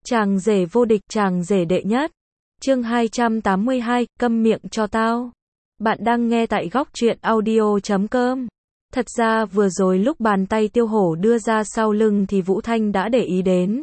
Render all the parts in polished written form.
Chàng rể vô địch, chàng rể đệ nhất. Chương 282, câm miệng cho tao. Bạn đang nghe tại góc truyện audio.com. Thật ra vừa rồi lúc bàn tay Tiêu Hổ đưa ra sau lưng thì Vũ Thanh đã để ý đến.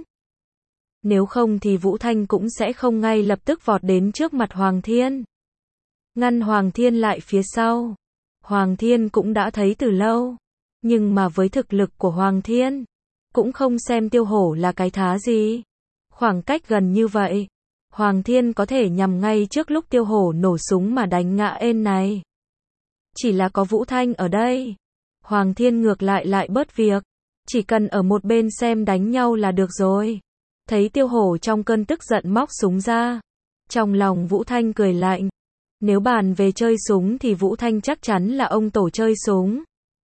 Nếu không thì Vũ Thanh cũng sẽ không ngay lập tức vọt đến trước mặt Hoàng Thiên. Ngăn Hoàng Thiên lại phía sau. Hoàng Thiên cũng đã thấy từ lâu. Nhưng mà với thực lực của Hoàng Thiên, cũng không xem Tiêu Hổ là cái thá gì. Khoảng cách gần như vậy, Hoàng Thiên có thể nhằm ngay trước lúc Tiêu Hổ nổ súng mà đánh ngã ên này. Chỉ là có Vũ Thanh ở đây, Hoàng Thiên ngược lại bớt việc, chỉ cần ở một bên xem đánh nhau là được rồi. Thấy Tiêu Hổ trong cơn tức giận móc súng ra, trong lòng Vũ Thanh cười lạnh. Nếu bàn về chơi súng thì Vũ Thanh chắc chắn là ông tổ chơi súng.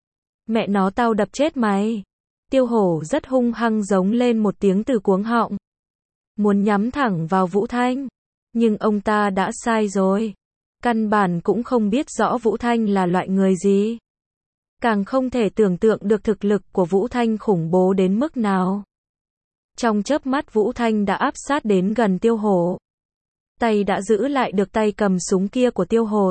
Mẹ nó tao đập chết mày. Tiêu Hổ rất hung hăng giống lên một tiếng từ cuống họng. Muốn nhắm thẳng vào Vũ Thanh. Nhưng ông ta đã sai rồi. Căn bản cũng không biết rõ Vũ Thanh là loại người gì. Càng không thể tưởng tượng được thực lực của Vũ Thanh khủng bố đến mức nào. Trong chớp mắt Vũ Thanh đã áp sát đến gần Tiêu Hổ. Tay đã giữ lại được tay cầm súng kia của Tiêu Hổ.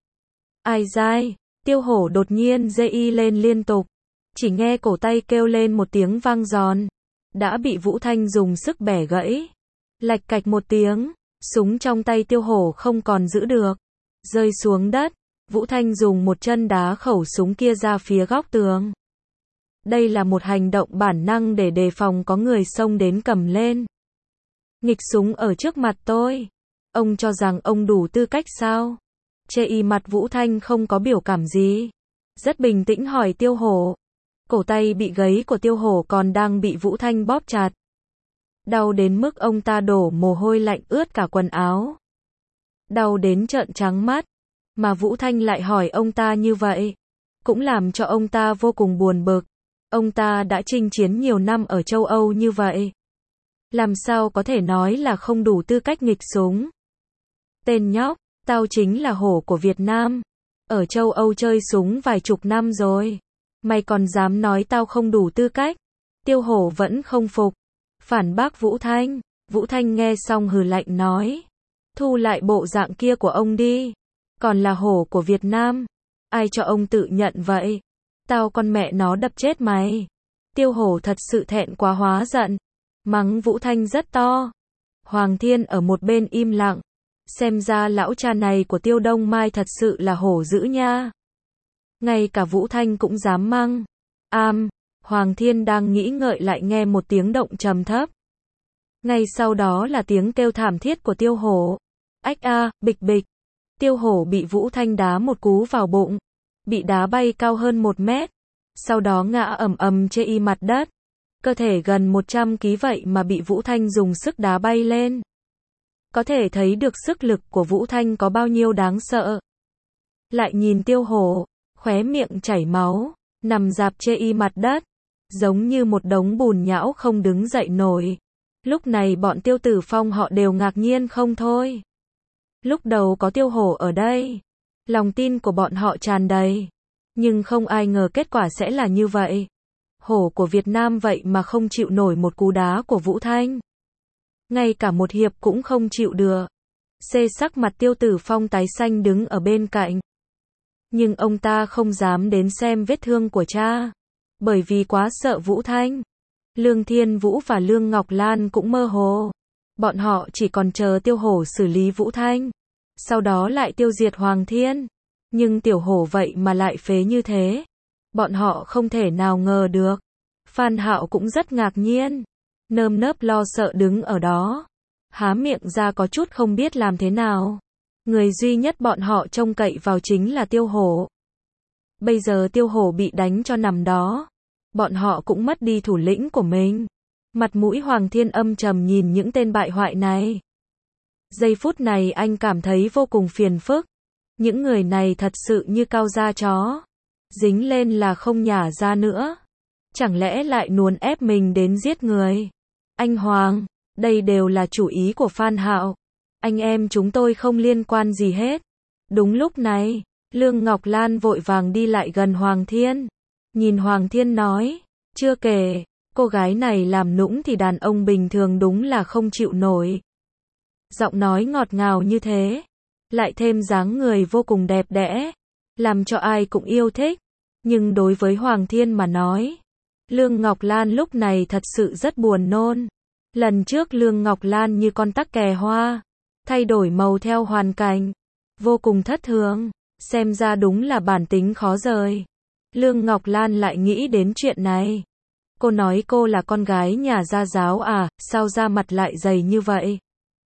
Ai dai, Tiêu Hổ đột nhiên giơ y lên liên tục. Chỉ nghe cổ tay kêu lên một tiếng vang giòn. Đã bị Vũ Thanh dùng sức bẻ gãy. Lạch cạch một tiếng, súng trong tay Tiêu Hổ không còn giữ được. Rơi xuống đất, Vũ Thanh dùng một chân đá khẩu súng kia ra phía góc tường. Đây là một hành động bản năng để đề phòng có người xông đến cầm lên. Nghịch súng ở trước mặt tôi. Ông cho rằng ông đủ tư cách sao? Chê y mặt Vũ Thanh không có biểu cảm gì. Rất bình tĩnh hỏi Tiêu Hổ. Cổ tay bị gãy của Tiêu Hổ còn đang bị Vũ Thanh bóp chặt. Đau đến mức ông ta đổ mồ hôi lạnh ướt cả quần áo. Đau đến trợn trắng mắt. Mà Vũ Thanh lại hỏi ông ta như vậy. Cũng làm cho ông ta vô cùng buồn bực. Ông ta đã chinh chiến nhiều năm ở châu Âu như vậy. Làm sao có thể nói là không đủ tư cách nghịch súng. Tên nhóc, tao chính là hổ của Việt Nam. Ở châu Âu chơi súng vài chục năm rồi. Mày còn dám nói tao không đủ tư cách. Tiêu Hổ vẫn không phục. Phản bác Vũ Thanh. Vũ Thanh nghe xong hừ lạnh nói. Thu lại bộ dạng kia của ông đi. Còn là hổ của Việt Nam. Ai cho ông tự nhận vậy? Tao con mẹ nó đập chết mày. Tiêu Hổ thật sự thẹn quá hóa giận. Mắng Vũ Thanh rất to. Hoàng Thiên ở một bên im lặng. Xem ra lão cha này của Tiêu Đông Mai thật sự là hổ dữ nha. Ngay cả Vũ Thanh cũng dám mắng. Hoàng Thiên đang nghĩ ngợi lại nghe một tiếng động trầm thấp. Ngay sau đó là tiếng kêu thảm thiết của Tiêu Hổ. Ách a, bịch bịch. Tiêu Hổ bị Vũ Thanh đá một cú vào bụng. Bị đá bay cao hơn 1 mét. Sau đó ngã ầm ầm trên y mặt đất. Cơ thể gần 100 kg vậy mà bị Vũ Thanh dùng sức đá bay lên. Có thể thấy được sức lực của Vũ Thanh có bao nhiêu đáng sợ. Lại nhìn Tiêu Hổ, khóe miệng chảy máu, nằm rạp trên y mặt đất, giống như một đống bùn nhão không đứng dậy nổi. Lúc này bọn Tiêu Tử Phong họ đều ngạc nhiên không thôi. Lúc đầu có Tiêu Hổ ở đây, lòng tin của bọn họ tràn đầy, nhưng không ai ngờ kết quả sẽ là như vậy. Hổ của Việt Nam vậy mà không chịu nổi một cú đá của Vũ Thanh. Ngay cả một hiệp cũng không chịu được. Sắc mặt Tiêu Tử Phong tái xanh đứng ở bên cạnh. Nhưng ông ta không dám đến xem vết thương của cha. Bởi vì quá sợ Vũ Thanh. Lương Thiên Vũ và Lương Ngọc Lan cũng mơ hồ. Bọn họ chỉ còn chờ Tiêu Hổ xử lý Vũ Thanh. Sau đó lại tiêu diệt Hoàng Thiên. Nhưng Tiểu Hổ vậy mà lại phế như thế. Bọn họ không thể nào ngờ được. Phan Hạo cũng rất ngạc nhiên. Nơm nớp lo sợ đứng ở đó. Há miệng ra có chút không biết làm thế nào. Người duy nhất bọn họ trông cậy vào chính là Tiêu Hổ. Bây giờ Tiêu Hổ bị đánh cho nằm đó. Bọn họ cũng mất đi thủ lĩnh của mình. Mặt mũi Hoàng Thiên âm trầm nhìn những tên bại hoại này. Giây phút này anh cảm thấy vô cùng phiền phức. Những người này thật sự như cao da chó. Dính lên là không nhả ra nữa. Chẳng lẽ lại nuồn ép mình đến giết người? Anh Hoàng, đây đều là chủ ý của Phan Hạo. Anh em chúng tôi không liên quan gì hết. Đúng lúc này, Lương Ngọc Lan vội vàng đi lại gần Hoàng Thiên. Nhìn Hoàng Thiên nói, chưa kể, Cô gái này làm nũng thì đàn ông bình thường đúng là không chịu nổi. Giọng nói ngọt ngào như thế, lại thêm dáng người vô cùng đẹp đẽ, làm cho ai cũng yêu thích. Nhưng đối với Hoàng Thiên mà nói, Lương Ngọc Lan lúc này thật sự rất buồn nôn. Lần trước Lương Ngọc Lan như con tắc kè hoa, thay đổi màu theo hoàn cảnh, vô cùng thất thường, xem ra đúng là bản tính khó rời. Lương Ngọc Lan lại nghĩ đến chuyện này. Cô nói cô là con gái nhà gia giáo à, sao da mặt lại dày như vậy?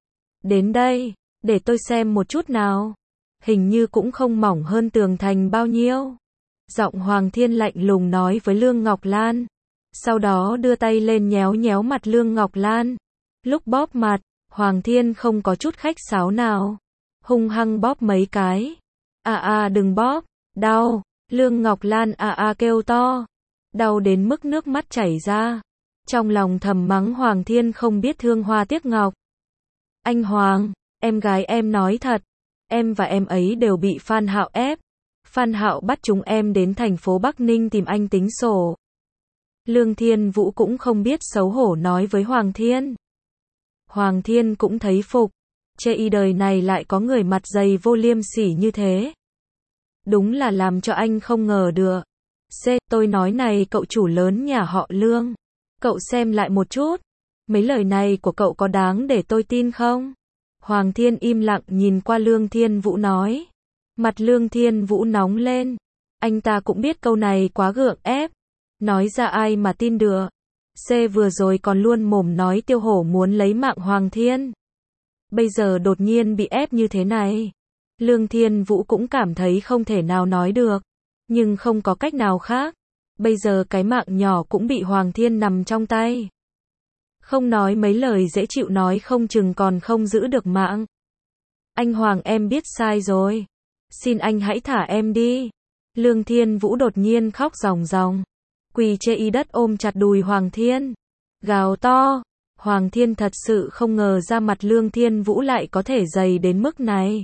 Đến đây, để tôi xem một chút nào. Hình như cũng không mỏng hơn tường thành bao nhiêu. Giọng Hoàng Thiên lạnh lùng nói với Lương Ngọc Lan. Sau đó đưa tay lên nhéo nhéo mặt Lương Ngọc Lan. Lúc bóp mặt, Hoàng Thiên không có chút khách sáo nào. Hung hăng bóp mấy cái. Đừng bóp, đau. Lương Ngọc Lan kêu to. Đau đến mức nước mắt chảy ra. Trong lòng thầm mắng Hoàng Thiên không biết thương hoa tiếc ngọc. Anh Hoàng, em gái em nói thật. Em và em ấy đều bị Phan Hạo ép. Phan Hạo bắt chúng em đến thành phố Bắc Ninh tìm anh tính sổ. Lương Thiên Vũ cũng không biết xấu hổ nói với Hoàng Thiên. Hoàng Thiên cũng thấy phục. Chê y đời này lại có người mặt dày vô liêm sỉ như thế. Đúng là làm cho anh không ngờ được. Tôi nói này cậu chủ lớn nhà họ Lương. Cậu xem lại một chút. Mấy lời này của cậu có đáng để tôi tin không? Hoàng Thiên im lặng nhìn qua Lương Thiên Vũ nói. Mặt Lương Thiên Vũ nóng lên. Anh ta cũng biết câu này quá gượng ép. Nói ra ai mà tin được. Vừa rồi còn luôn mồm nói Tiêu Hổ muốn lấy mạng Hoàng Thiên. Bây giờ đột nhiên bị ép như thế này. Lương Thiên Vũ cũng cảm thấy không thể nào nói được. Nhưng không có cách nào khác. Bây giờ cái mạng nhỏ cũng bị Hoàng Thiên nằm trong tay. Không nói mấy lời dễ chịu nói không chừng còn không giữ được mạng. Anh Hoàng em biết sai rồi. Xin anh hãy thả em đi. Lương Thiên Vũ đột nhiên khóc ròng ròng. Quỳ trên y đất ôm chặt đùi Hoàng Thiên. Gào to. Hoàng Thiên thật sự không ngờ ra mặt Lương Thiên Vũ lại có thể dày đến mức này.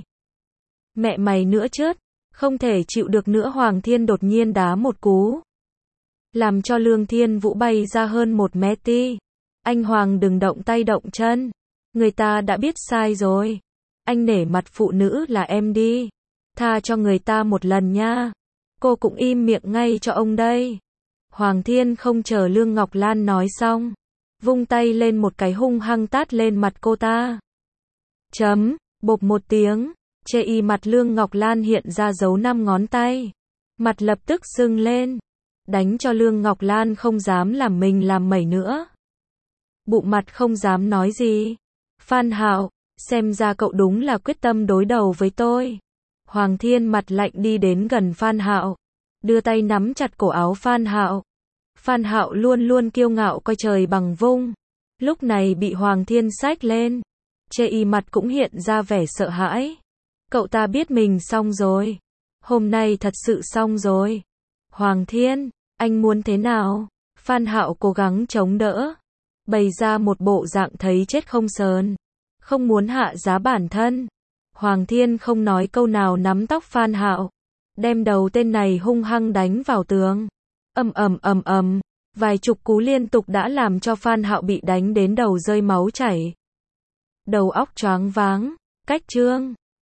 Mẹ mày nữa chứ. Không thể chịu được nữa Hoàng Thiên đột nhiên đá một cú. Làm cho Lương Thiên Vũ bay ra hơn 1 mét ti. Anh Hoàng đừng động tay động chân. Người ta đã biết sai rồi. Anh nể mặt phụ nữ là em đi. Tha cho người ta một lần nha. Cô cũng im miệng ngay cho ông đây. Hoàng Thiên không chờ Lương Ngọc Lan nói xong. Vung tay lên một cái hung hăng tát lên mặt cô ta. Bộp một tiếng. Chê y mặt Lương Ngọc Lan hiện ra dấu 5 ngón tay. Mặt lập tức sưng lên. Đánh cho Lương Ngọc Lan không dám làm mình làm mẩy nữa. Bụng mặt không dám nói gì. Phan Hạo, xem ra cậu đúng là quyết tâm đối đầu với tôi. Hoàng Thiên mặt lạnh đi đến gần Phan Hạo. Đưa tay nắm chặt cổ áo Phan Hạo. Phan Hạo luôn luôn kiêu ngạo coi trời bằng vung. Lúc này bị Hoàng Thiên xách lên. Chê y mặt cũng hiện ra vẻ sợ hãi. Cậu ta biết mình xong rồi. Hôm nay thật sự xong rồi. Hoàng Thiên, anh muốn thế nào? Phan Hạo cố gắng chống đỡ. Bày ra một bộ dạng thấy chết không sờn. Không muốn hạ giá bản thân. Hoàng Thiên không nói câu nào nắm tóc Phan Hạo. Đem đầu tên này hung hăng đánh vào tường. Ầm. Vài chục cú liên tục đã làm cho Phan Hạo bị đánh đến đầu rơi máu chảy. Đầu óc choáng váng. Cách chương